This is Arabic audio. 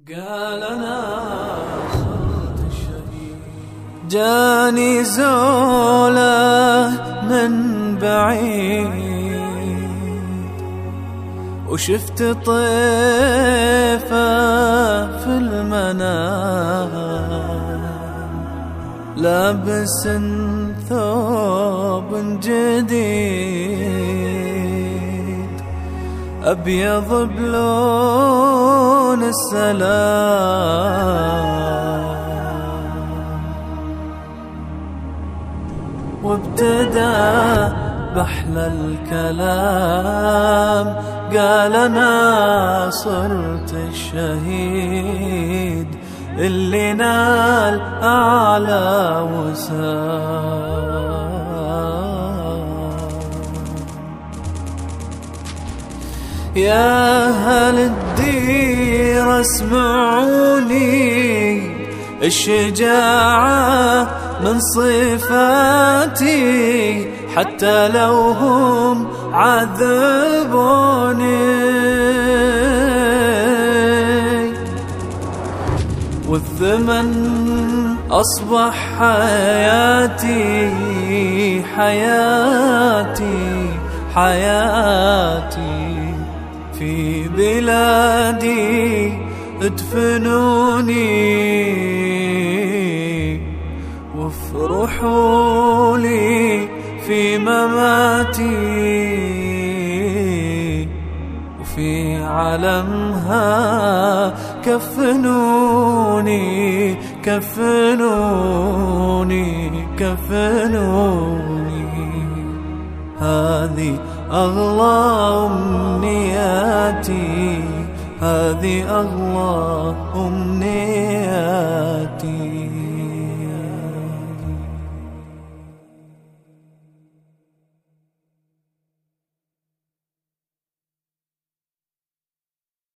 قال أنا صرت الشهيد. جاني زوله من بعيد وشفت طيفه في المنام لابس ثوب جديد أبيض بلون السلام، وابتدى بأحلى الكلام قال أنا صرت الشهيد اللي نال أعلى وسام. يا أهل الدير اسمعوني، الشجاعة من صفاتي حتى لو هم عذبوني، والثمن أصبح حياتي حياتي حياتي. في بلادي ادفنوني وافرحوا لي في مماتي، وفي علمها كفنوني كفنوني كفنوني. هذه أغلى أمنياتي، هذه أغلى أمنياتي.